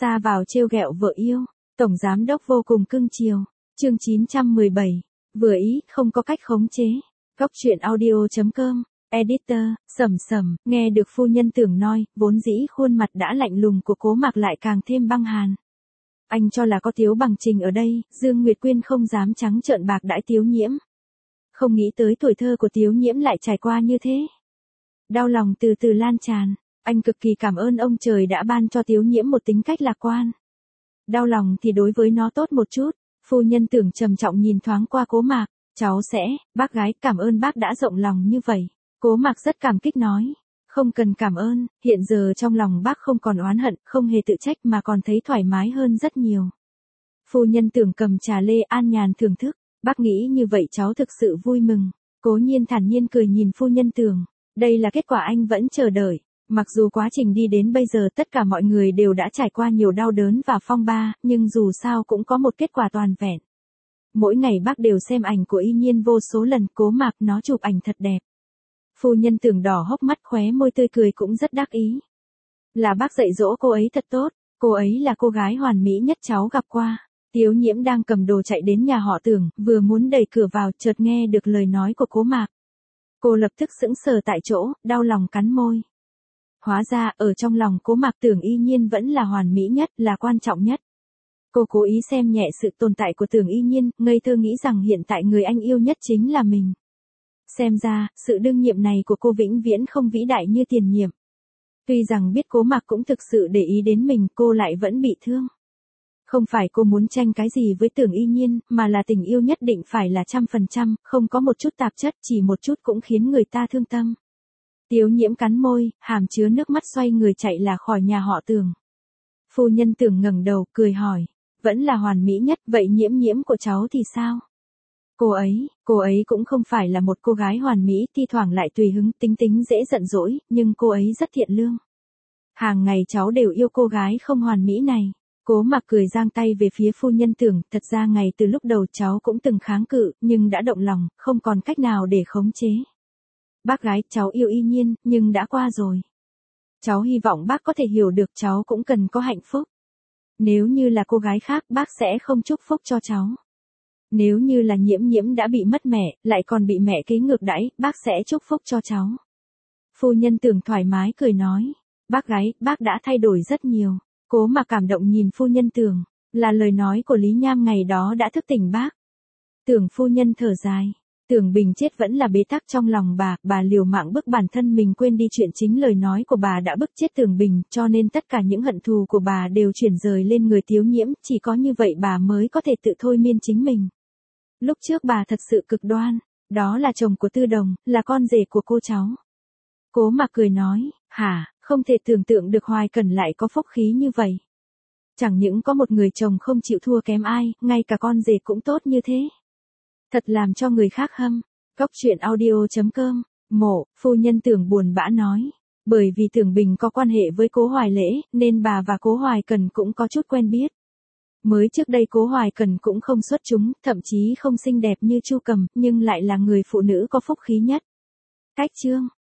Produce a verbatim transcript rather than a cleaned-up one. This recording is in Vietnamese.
Xa vào trêu ghẹo vợ yêu, tổng giám đốc vô cùng cưng chiều. Chương chín trăm mười bảy, vừa ý, không có cách khống chế. Góc truyện audio chấm com, editor, Sầm Sầm, nghe được phu nhân Tưởng nói, vốn dĩ khuôn mặt đã lạnh lùng của Cố Mạc lại càng thêm băng hàn. Anh cho là có Tiếu Bằng Trình ở đây, Dương Nguyệt Quyên không dám trắng trợn bạc đãi Tiếu Nhiễm. Không nghĩ tới tuổi thơ của Tiếu Nhiễm lại trải qua như thế. Đau lòng từ từ lan tràn, anh cực kỳ cảm ơn ông trời đã ban cho Tiếu Nhiễm một tính cách lạc quan. Đau lòng thì đối với nó tốt một chút, phu nhân Tưởng trầm trọng nhìn thoáng qua Cố Mạc, cháu sẽ, bác gái, cảm ơn bác đã rộng lòng như vậy. Cố Mạc rất cảm kích nói, không cần cảm ơn, hiện giờ trong lòng bác không còn oán hận, không hề tự trách mà còn thấy thoải mái hơn rất nhiều. Phu nhân Tưởng cầm trà lê an nhàn thưởng thức, bác nghĩ như vậy cháu thực sự vui mừng. Cố Nhiên thản nhiên cười nhìn phu nhân Tưởng, đây là kết quả anh vẫn chờ đợi. Mặc dù quá trình đi đến bây giờ tất cả mọi người đều đã trải qua nhiều đau đớn và phong ba, nhưng dù sao cũng có một kết quả toàn vẹn. Mỗi ngày bác đều xem ảnh của Y Nhiên vô số lần, Cố Mạc nó chụp ảnh thật đẹp. Phu nhân Tưởng đỏ hốc mắt, khóe môi tươi cười cũng rất đắc ý. Là bác dạy dỗ cô ấy thật tốt, cô ấy là cô gái hoàn mỹ nhất cháu gặp qua. Tiếu Nhiễm đang cầm đồ chạy đến nhà họ Tưởng, vừa muốn đẩy cửa vào, chợt nghe được lời nói của Cố Mạc. Cô lập tức sững sờ tại chỗ, đau lòng cắn môi. Hóa ra, ở trong lòng Cố Mạc Tưởng Y Nhiên vẫn là hoàn mỹ nhất, là quan trọng nhất. Cô cố ý xem nhẹ sự tồn tại của Tưởng Y Nhiên, ngây thơ nghĩ rằng hiện tại người anh yêu nhất chính là mình. Xem ra, sự đương nhiệm này của cô vĩnh viễn không vĩ đại như tiền nhiệm. Tuy rằng biết Cố Mạc cũng thực sự để ý đến mình, cô lại vẫn bị thương. Không phải cô muốn tranh cái gì với Tưởng Y Nhiên, mà là tình yêu nhất định phải là trăm phần trăm, không có một chút tạp chất, chỉ một chút cũng khiến người ta thương tâm. Tiếu Nhiễm cắn môi, hàm chứa nước mắt xoay người chạy là khỏi nhà họ Tưởng. Phu nhân Tưởng ngẩng đầu, cười hỏi, vẫn là hoàn mỹ nhất, vậy Nhiễm Nhiễm của cháu thì sao? Cô ấy, cô ấy cũng không phải là một cô gái hoàn mỹ, thi thoảng lại tùy hứng, tính tính dễ giận dỗi, nhưng cô ấy rất thiện lương. Hàng ngày cháu đều yêu cô gái không hoàn mỹ này. Cố Mạc cười giang tay về phía phu nhân Tưởng, thật ra ngày từ lúc đầu cháu cũng từng kháng cự, nhưng đã động lòng, không còn cách nào để khống chế. Bác gái, cháu yêu Y Nhiên, nhưng đã qua rồi. Cháu hy vọng bác có thể hiểu được cháu cũng cần có hạnh phúc. Nếu như là cô gái khác, bác sẽ không chúc phúc cho cháu. Nếu như là Nhiễm Nhiễm đã bị mất mẹ, lại còn bị mẹ kế ngược đãi, bác sẽ chúc phúc cho cháu. Phu nhân Tưởng thoải mái cười nói, bác gái, bác đã thay đổi rất nhiều. Cố Mạc cảm động nhìn phu nhân Tưởng, là lời nói của Lý Nham ngày đó đã thức tỉnh bác. Tưởng phu nhân thở dài, Tưởng Bình chết vẫn là bế tắc trong lòng bà, bà liều mạng bức bản thân mình quên đi chuyện chính lời nói của bà đã bức chết Tưởng Bình, cho nên tất cả những hận thù của bà đều chuyển rời lên người Tiếu Nhiễm, chỉ có như vậy bà mới có thể tự thôi miên chính mình. Lúc trước bà thật sự cực đoan, đó là chồng của Tư Đồng, là con rể của cô cháu. Cố Mạc cười nói, hả, không thể tưởng tượng được Hoài Cẩn lại có phúc khí như vậy. Chẳng những có một người chồng không chịu thua kém ai, ngay cả con rể cũng tốt như thế. Thật làm cho người khác hâm. Góc truyện audio chấm com, mộ, phu nhân Tưởng buồn bã nói. Bởi vì Tưởng Bình có quan hệ với Cố Hoài Lễ, nên bà và Cố Hoài Cẩn cũng có chút quen biết. Mới trước đây Cố Hoài Cẩn cũng không xuất chúng, thậm chí không xinh đẹp như Chu Cầm, nhưng lại là người phụ nữ có phúc khí nhất. Cách chương.